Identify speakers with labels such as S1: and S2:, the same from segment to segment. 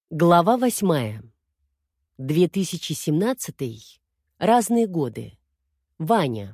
S1: Глава 8. 2017. Разные годы. Ваня.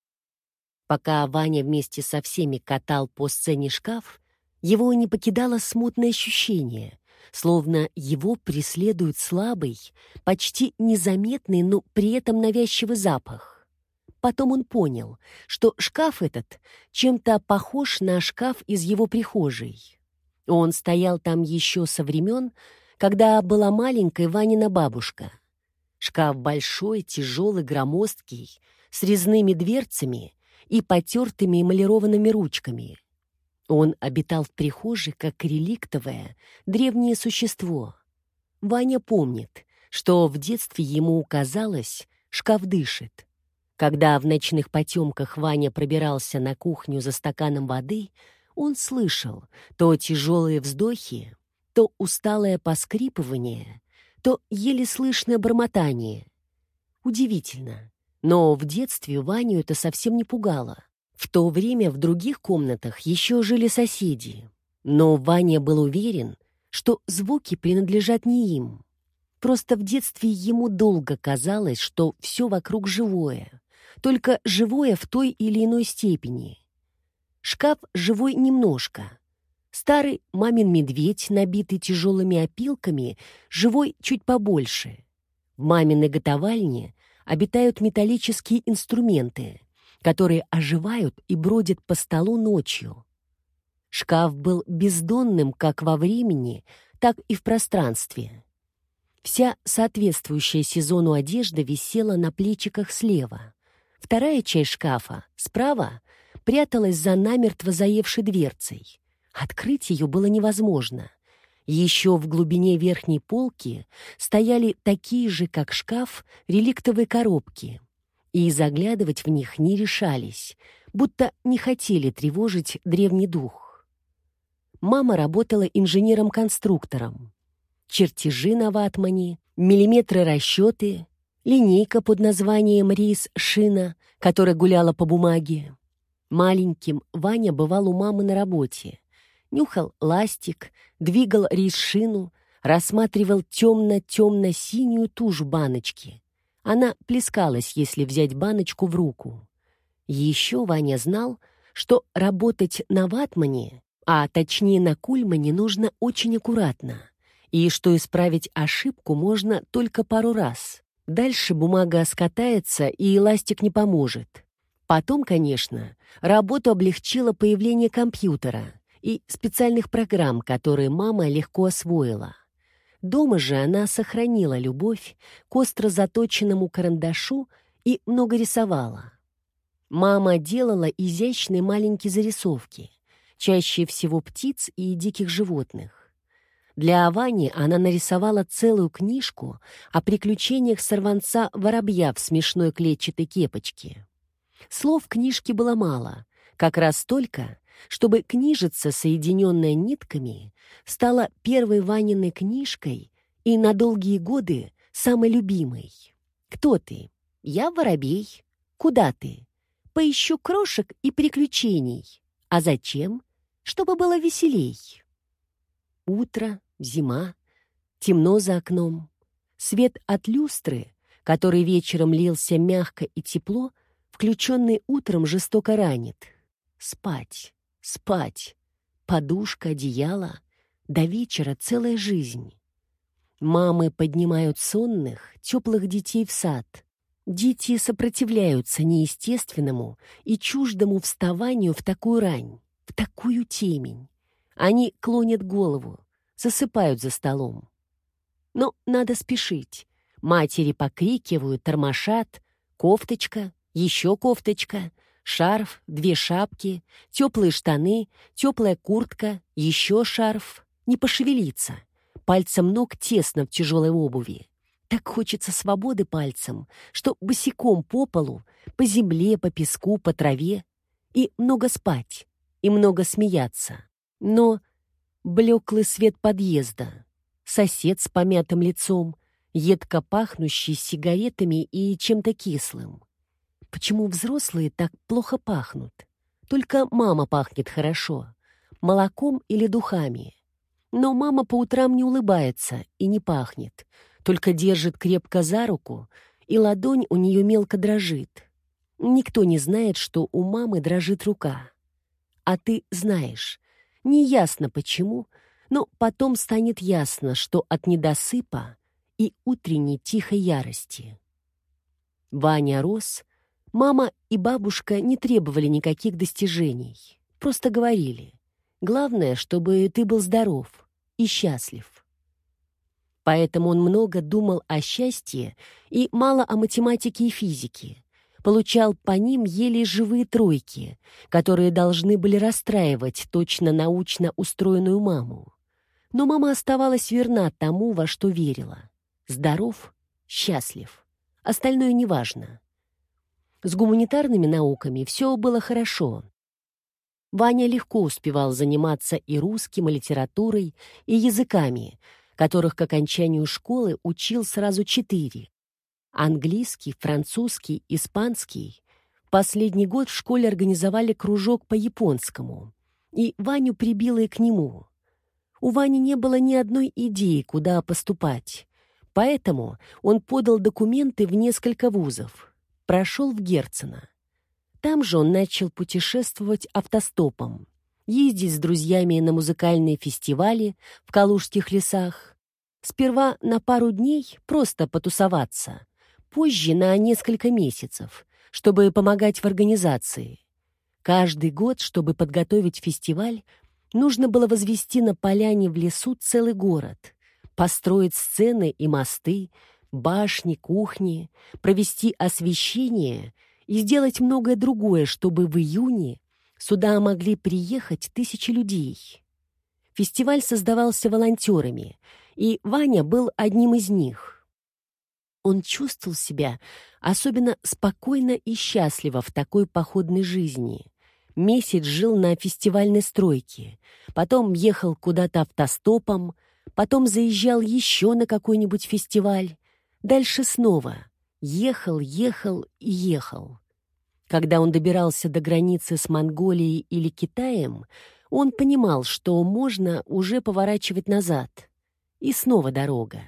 S1: Пока Ваня вместе со всеми катал по сцене шкаф, его не покидало смутное ощущение, словно его преследует слабый, почти незаметный, но при этом навязчивый запах. Потом он понял, что шкаф этот чем-то похож на шкаф из его прихожей. Он стоял там еще со времен, когда была маленькая Ванина бабушка. Шкаф большой, тяжелый, громоздкий, с резными дверцами и потертыми эмалированными ручками. Он обитал в прихожей, как реликтовое, древнее существо. Ваня помнит, что в детстве ему казалось, шкаф дышит. Когда в ночных потемках Ваня пробирался на кухню за стаканом воды, он слышал то тяжелые вздохи, то усталое поскрипывание, то еле слышное бормотание. Удивительно, но в детстве Ваню это совсем не пугало. В то время в других комнатах еще жили соседи, но Ваня был уверен, что звуки принадлежат не им. Просто в детстве ему долго казалось, что все вокруг живое, только живое в той или иной степени. Шкаф живой немножко. Старый мамин медведь, набитый тяжелыми опилками, живой чуть побольше. В маминой готовальне обитают металлические инструменты, которые оживают и бродят по столу ночью. Шкаф был бездонным как во времени, так и в пространстве. Вся соответствующая сезону одежда висела на плечиках слева. Вторая часть шкафа, справа, пряталась за намертво заевшей дверцей. Открыть ее было невозможно. Еще в глубине верхней полки стояли такие же, как шкаф, реликтовые коробки. И заглядывать в них не решались, будто не хотели тревожить древний дух. Мама работала инженером-конструктором. Чертежи на ватмане, миллиметры расчеты, линейка под названием «Рис-шина», которая гуляла по бумаге. Маленьким Ваня бывал у мамы на работе. Нюхал ластик, двигал рис-шину, рассматривал темно-темно-синюю тушь баночки. Она плескалась, если взять баночку в руку. Еще Ваня знал, что работать на ватмане, а точнее на кульмане, нужно очень аккуратно, и что исправить ошибку можно только пару раз. Дальше бумага скатается, и ластик не поможет. Потом, конечно, работу облегчило появление компьютера и специальных программ, которые мама легко освоила. Дома же она сохранила любовь к остро заточенному карандашу и много рисовала. Мама делала изящные маленькие зарисовки, чаще всего птиц и диких животных. Для Вани она нарисовала целую книжку о приключениях сорванца-воробья в смешной клетчатой кепочке. Слов в книжке было мало, как раз столько, чтобы книжица, соединенная нитками, стала первой Ваниной книжкой и на долгие годы самой любимой. «Кто ты?» «Я воробей». «Куда ты?» «Поищу крошек и приключений». «А зачем?» «Чтобы было веселей». Утро, зима, темно за окном. Свет от люстры, который вечером лился мягко и тепло, включенный утром, жестоко ранит. Спать, спать. Подушка, одеяло. До вечера целая жизнь. Мамы поднимают сонных, теплых детей в сад. Дети сопротивляются неестественному и чуждому вставанию в такую рань, в такую темень. Они клонят голову, засыпают за столом. Но надо спешить. Матери покрикивают, тормошат. Кофточка, еще кофточка, шарф, 2 шапки, теплые штаны, теплая куртка, еще шарф. Не пошевелиться. Пальцем ног тесно в тяжелой обуви. Так хочется свободы пальцем, что босиком по полу, по земле, по песку, по траве. И много спать, и много смеяться. Но блеклый свет подъезда, сосед с помятым лицом, едко пахнущий сигаретами и чем-то кислым. Почему взрослые так плохо пахнут? Только мама пахнет хорошо, молоком или духами. Но мама по утрам не улыбается и не пахнет, только держит крепко за руку, и ладонь у нее мелко дрожит. Никто не знает, что у мамы дрожит рука. А ты знаешь, неясно почему, но потом станет ясно, что от недосыпа и утренней тихой ярости. Ваня рос, мама и бабушка не требовали никаких достижений, просто говорили: главное, чтобы ты был здоров и счастлив. Поэтому он много думал о счастье и мало о математике и физике, получал по ним еле живые тройки, которые должны были расстраивать точно научно устроенную маму. Но мама оставалась верна тому, во что верила. Здоров, счастлив. Остальное неважно. С гуманитарными науками все было хорошо. Ваня легко успевал заниматься и русским, и литературой, и языками, которых к окончанию школы учил сразу 4. Английский, французский, испанский. В последний год в школе организовали кружок по японскому, и Ваню прибило и к нему. У Вани не было ни одной идеи, куда поступать, поэтому он подал документы в несколько вузов, прошел в Герцена. Там же он начал путешествовать автостопом, ездить с друзьями на музыкальные фестивали в Калужских лесах. Сперва на пару дней просто потусоваться, позже на несколько месяцев, чтобы помогать в организации. Каждый год, чтобы подготовить фестиваль, нужно было возвести на поляне в лесу целый город, построить сцены и мосты, башни, кухни, провести освещение и сделать многое другое, чтобы в июне сюда могли приехать 1000 людей. Фестиваль создавался волонтерами, и Ваня был одним из них. Он чувствовал себя особенно спокойно и счастливо в такой походной жизни. Месяц жил на фестивальной стройке, потом ехал куда-то автостопом, потом заезжал еще на какой-нибудь фестиваль, дальше снова ехал, ехал и ехал. Когда он добирался до границы с Монголией или Китаем, он понимал, что можно уже поворачивать назад. И снова дорога.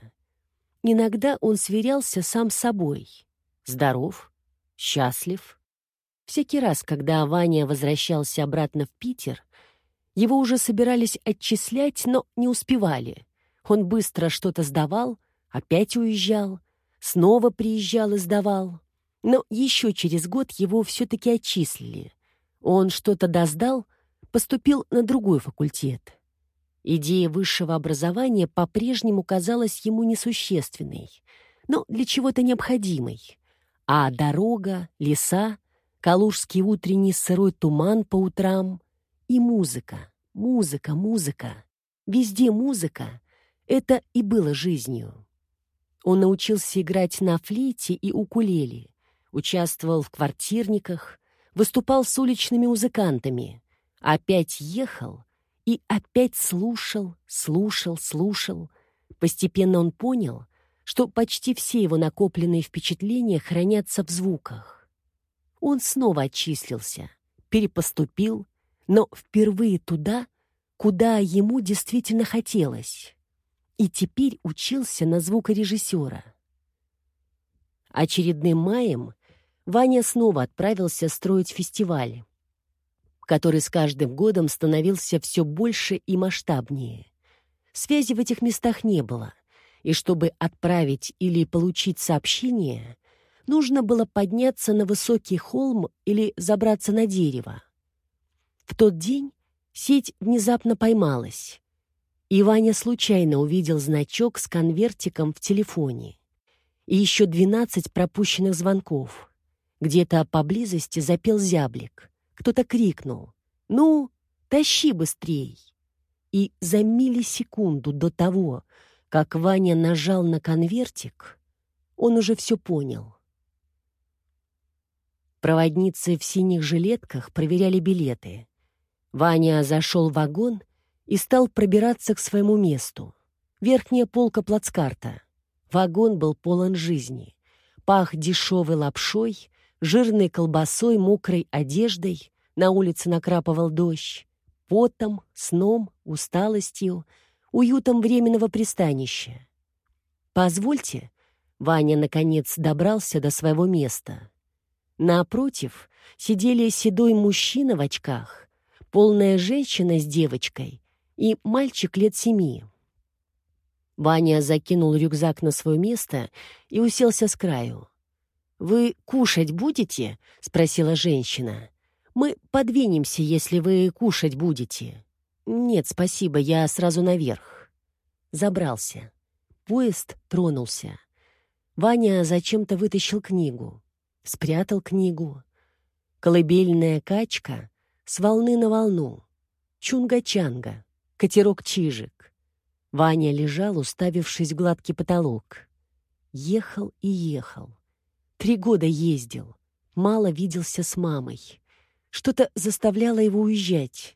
S1: Иногда он сверялся сам с собой. Здоров, счастлив. Всякий раз, когда Ваня возвращался обратно в Питер, его уже собирались отчислять, но не успевали. Он быстро что-то сдавал, опять уезжал, снова приезжал и сдавал. Но еще через год его все-таки отчислили. Он что-то досдал, поступил на другой факультет. Идея высшего образования по-прежнему казалась ему несущественной, но для чего-то необходимой. А дорога, леса, калужский утренний сырой туман по утрам и музыка, музыка, музыка. Везде музыка — это и было жизнью. Он научился играть на флейте и укулеле, участвовал в квартирниках, выступал с уличными музыкантами, опять ехал и опять слушал, слушал, слушал. Постепенно он понял, что почти все его накопленные впечатления хранятся в звуках. Он снова отчислился, перепоступил, но впервые туда, куда ему действительно хотелось. И теперь учился на звукорежиссера. Очередным маем Ваня снова отправился строить фестиваль, который с каждым годом становился все больше и масштабнее. Связи в этих местах не было, и чтобы отправить или получить сообщение, нужно было подняться на высокий холм или забраться на дерево. В тот день сеть внезапно поймалась, и Ваня случайно увидел значок с конвертиком в телефоне и еще 12 пропущенных звонков. Где-то поблизости запел зяблик. Кто-то крикнул: «Ну, тащи быстрей!» И за миллисекунду до того, как Ваня нажал на конвертик, он уже все понял. Проводницы в синих жилетках проверяли билеты. Ваня зашел в вагон и стал пробираться к своему месту. Верхняя полка плацкарта. Вагон был полон жизни. Пах дешевой лапшой, жирной колбасой, мокрой одеждой, на улице накрапывал дождь, потом, сном, усталостью, уютом временного пристанища. «Позвольте», — Ваня, наконец, добрался до своего места. Напротив сидели седой мужчина в очках, полная женщина с девочкой и мальчик лет 7. Ваня закинул рюкзак на свое место и уселся с краю. «Вы кушать будете?» — спросила женщина. «Мы подвинемся, если вы кушать будете». «Нет, спасибо, я сразу наверх». Забрался. Поезд тронулся. Ваня зачем-то вытащил книгу. Спрятал книгу. «Колыбельная качка с волны на волну». Чунга-чанга. Катерок Чижик. Ваня лежал, уставившись в гладкий потолок. Ехал и ехал. 3 года ездил. Мало виделся с мамой. Что-то заставляло его уезжать.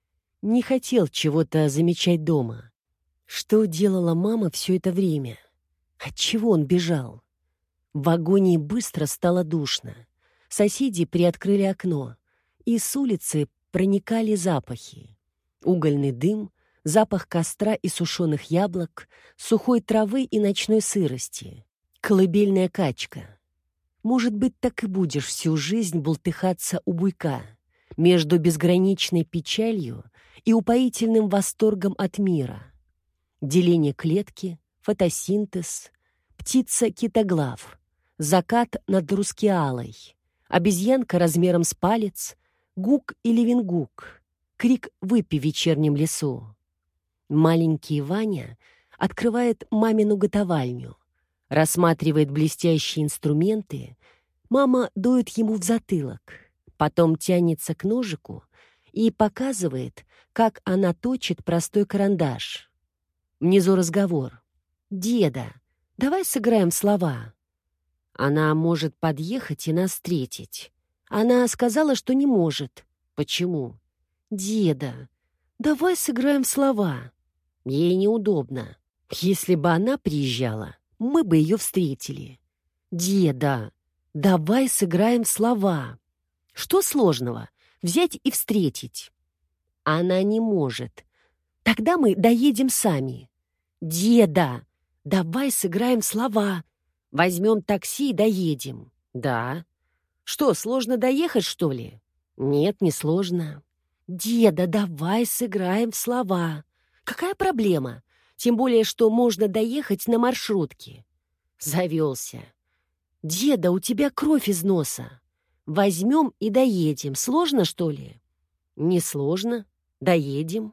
S1: Не хотел чего-то замечать дома. Что делала мама все это время? Отчего он бежал? В вагоне быстро стало душно. Соседи приоткрыли окно, и с улицы проникали запахи. Угольный дым, запах костра и сушеных яблок, сухой травы и ночной сырости. Колыбельная качка. Может быть, так и будешь всю жизнь бултыхаться у буйка между безграничной печалью и упоительным восторгом от мира. Деление клетки, фотосинтез, птица-китоглав, закат над Рускеалой, обезьянка размером с палец, гук и левингук, крик «Выпей в вечернем лесу». Маленький Ваня открывает мамину готовальню, рассматривает блестящие инструменты, мама дует ему в затылок, потом тянется к ножику и показывает, как она точит простой карандаш. Внизу разговор. «Деда, давай сыграем в слова». Она может подъехать и нас встретить. Она сказала, что не может. Почему? «Деда, давай сыграем в слова». Ей неудобно. Если бы она приезжала, мы бы ее встретили. «Деда, давай сыграем в слова». Что сложного? Взять и встретить. Она не может. Тогда мы доедем сами. «Деда, давай сыграем в слова. Возьмем такси и доедем». «Да». «Что, сложно доехать, что ли?» «Нет, не сложно». «Деда, давай сыграем в слова». «Какая проблема? Тем более, что можно доехать на маршрутке». Завелся. «Деда, у тебя кровь из носа. Возьмем и доедем. Сложно, что ли?» «Не сложно. Доедем».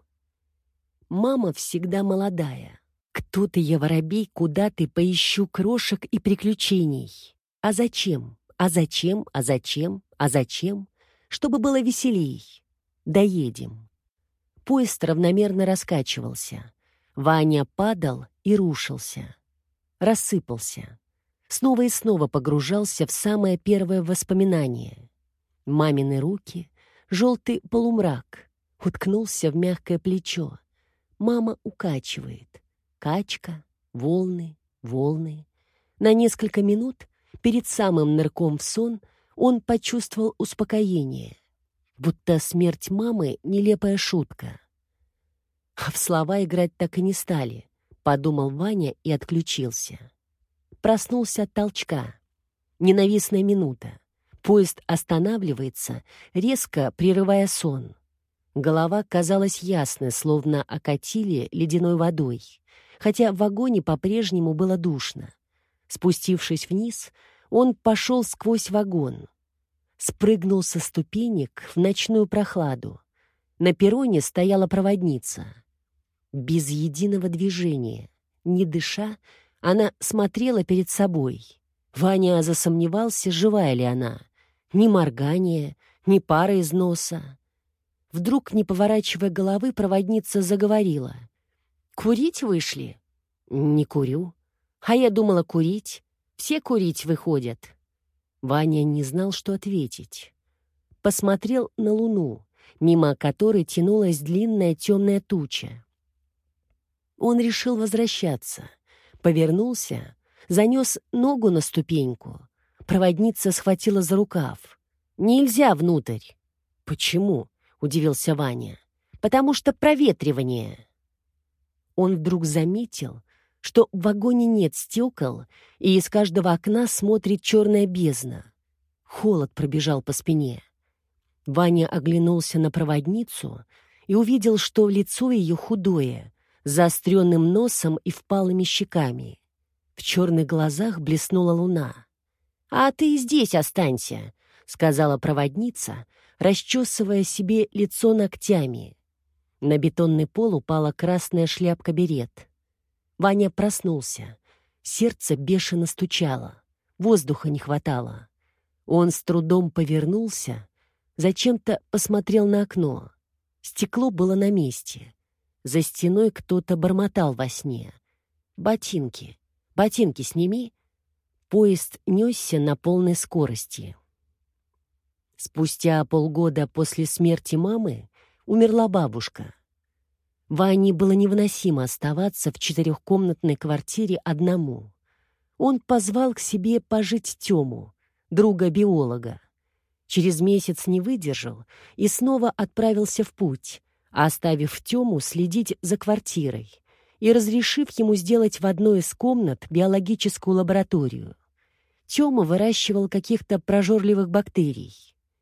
S1: Мама всегда молодая. «Кто ты, я, воробей, куда ты, поищу крошек и приключений?» А зачем? А зачем? А зачем? А зачем? Чтобы было веселей. Доедем. Поезд равномерно раскачивался. Ваня падал и рушился. Рассыпался. Снова и снова погружался в самое первое воспоминание. Мамины руки, желтый полумрак, уткнулся в мягкое плечо. Мама укачивает. Качка, волны, волны. На несколько минут, перед самым нырком в сон, он почувствовал успокоение. Будто смерть мамы — нелепая шутка. А в слова играть так и не стали, подумал Ваня и отключился. Проснулся от толчка. Ненавистная минута. Поезд останавливается, резко прерывая сон. Голова казалась ясной, словно окатили ледяной водой, хотя в вагоне по-прежнему было душно. Спустившись вниз, он пошел сквозь вагон. Спрыгнул со ступенек в ночную прохладу. На перроне стояла проводница. Без единого движения, не дыша, она смотрела перед собой. Ваня засомневался, живая ли она. Ни моргания, ни пара из носа. Вдруг, не поворачивая головы, проводница заговорила. «Курить вышли?» «Не курю». «А я думала, курить. Все курить выходят». Ваня не знал, что ответить. Посмотрел на луну, мимо которой тянулась длинная темная туча. Он решил возвращаться. Повернулся, занес ногу на ступеньку. Проводница схватила за рукав. «Нельзя внутрь». «Почему?» — удивился Ваня. «Потому что проветривание». он вдруг заметил, что в вагоне нет стекол, и из каждого окна смотрит черная бездна. Холод пробежал по спине. Ваня оглянулся на проводницу и увидел, что лицо ее худое, с заостренным носом и впалыми щеками. В черных глазах блеснула луна. «А ты здесь останься», — сказала проводница, расчесывая себе лицо ногтями. На бетонный пол упала красная шляпка-берет. Ваня проснулся. Сердце бешено стучало. Воздуха не хватало. Он с трудом повернулся, зачем-то посмотрел на окно. Стекло было на месте. За стеной кто-то бормотал во сне. «Ботинки! Ботинки сними!» Поезд несся на полной скорости. Спустя полгода после смерти мамы умерла бабушка. Ване было невыносимо оставаться в 4-комнатной квартире одному. Он позвал к себе пожить Тему, друга-биолога. Через месяц не выдержал и снова отправился в путь, оставив Тему следить за квартирой и разрешив ему сделать в одной из комнат биологическую лабораторию. Тема выращивал каких-то прожорливых бактерий.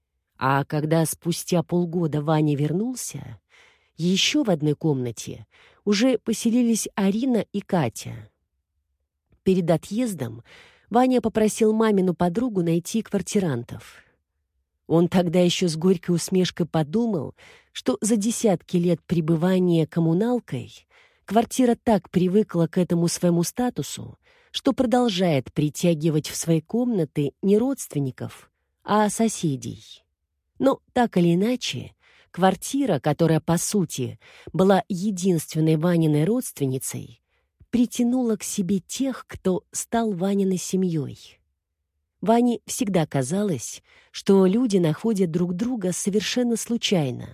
S1: А когда спустя полгода Ваня вернулся, еще в одной комнате уже поселились Арина и Катя. Перед отъездом Ваня попросил мамину подругу найти квартирантов. Он тогда еще с горькой усмешкой подумал, что за десятки лет пребывания коммуналкой квартира так привыкла к этому своему статусу, что продолжает притягивать в свои комнаты не родственников, а соседей. Но так или иначе, квартира, которая, по сути, была единственной Ваниной родственницей, притянула к себе тех, кто стал Ваниной семьей. Ване всегда казалось, что люди находят друг друга совершенно случайно.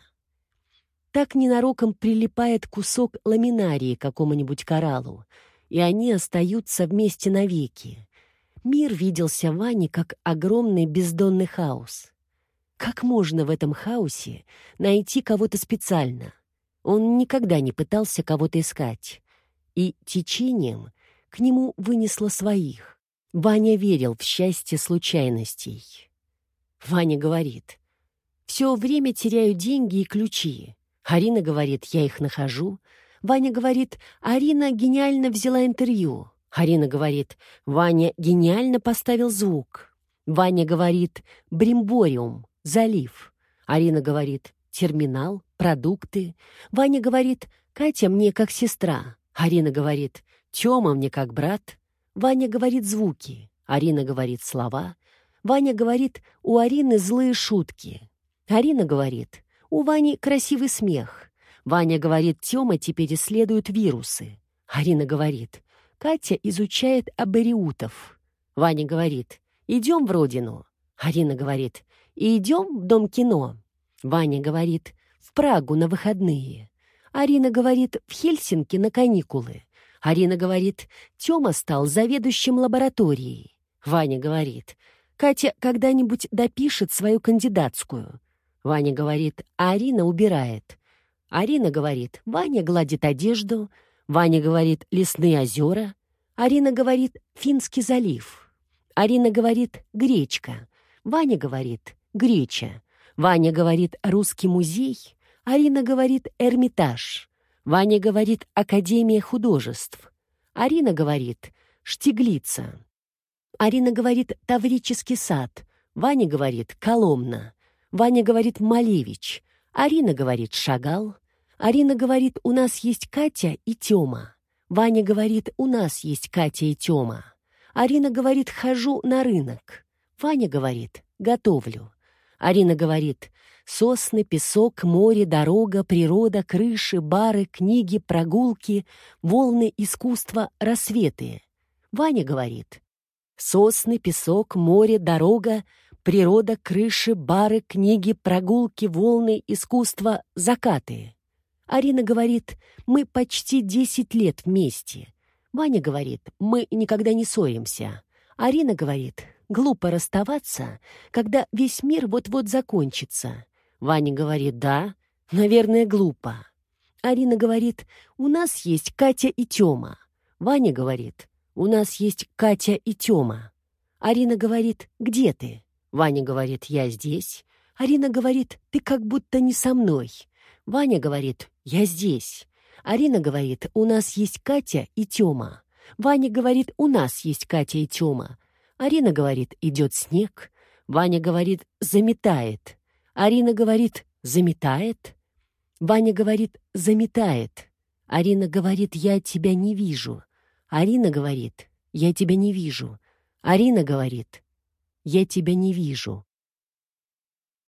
S1: Так ненароком прилипает кусок ламинарии к какому-нибудь кораллу, и они остаются вместе навеки. Мир виделся Ване как огромный бездонный хаос. Как можно в этом хаосе найти кого-то специально? Он никогда не пытался кого-то искать. И течением к нему вынесло своих. Ваня верил в счастье случайностей. Ваня говорит: «Все время теряю деньги и ключи». Арина говорит: «Я их нахожу». Ваня говорит: «Арина гениально взяла интервью». Арина говорит: «Ваня гениально поставил звук». Ваня говорит: «Бримбориум, залив». Арина говорит: «Терминал, продукты». Ваня говорит: «Катя мне как сестра». Арина говорит: «Тёма мне как брат». Ваня говорит: «Звуки». Арина говорит: «Слова». Ваня говорит: «У Арины злые шутки». Арина говорит: «У Вани красивый смех». Ваня говорит: «Тёма теперь исследует вирусы». Арина говорит: «Катя изучает абориутов». Ваня говорит: «Идем в родину». Арина говорит: «Идем в дом кино». Ваня говорит: «В Прагу на выходные». Арина говорит: «В Хельсинки на каникулы». Арина говорит: «Тёма стал заведующим лабораторией». Ваня говорит: «Катя когда-нибудь допишет свою кандидатскую». Ваня говорит: «А Арина убирает». Арина говорит: «Ваня гладит одежду». Ваня говорит: «Лесные озера». Арина говорит: «Финский залив». Арина говорит: «Гречка». Ваня говорит: «Греча». Ваня говорит: «Русский музей». Арина говорит: «Эрмитаж». Ваня говорит: «Академия художеств». Арина говорит: «Штиглица». Арина говорит: «Таврический сад». Ваня говорит: «Коломна». Ваня говорит: «Малевич». Арина говорит: «Шагал». Арина говорит: «У нас есть Катя и Тёма». Ваня говорит: «У нас есть Катя и Тёма». Арина говорит: «Хожу на рынок». Ваня говорит: «Готовлю». Арина говорит: «Сосны, песок, море, дорога, природа, крыши, бары, книги, прогулки, волны, искусство, рассветы». Ваня говорит: «Сосны, песок, море, дорога, природа, крыши, бары, книги, прогулки, волны, искусство, закаты». Арина говорит: «Мы почти 10 лет вместе». Ваня говорит: «Мы никогда не ссоримся». Арина говорит: «Глупо расставаться, когда весь мир вот-вот закончится». Ваня говорит: «Да, наверное, глупо». Арина говорит, у нас есть Катя и Тёма. Ваня говорит, у нас есть Катя и Тёма. Арина говорит, где ты? Ваня говорит, я здесь. Арина говорит, ты как будто не со мной. Ваня говорит, я здесь. Арина говорит, у нас есть Катя и Тёма. Ваня говорит, у нас есть Катя и Тёма. Арина говорит, идет снег. Ваня говорит, заметает. Арина говорит, заметает. Ваня говорит, заметает. Арина говорит, я тебя не вижу. Арина говорит, я тебя не вижу. Арина говорит, я тебя не вижу.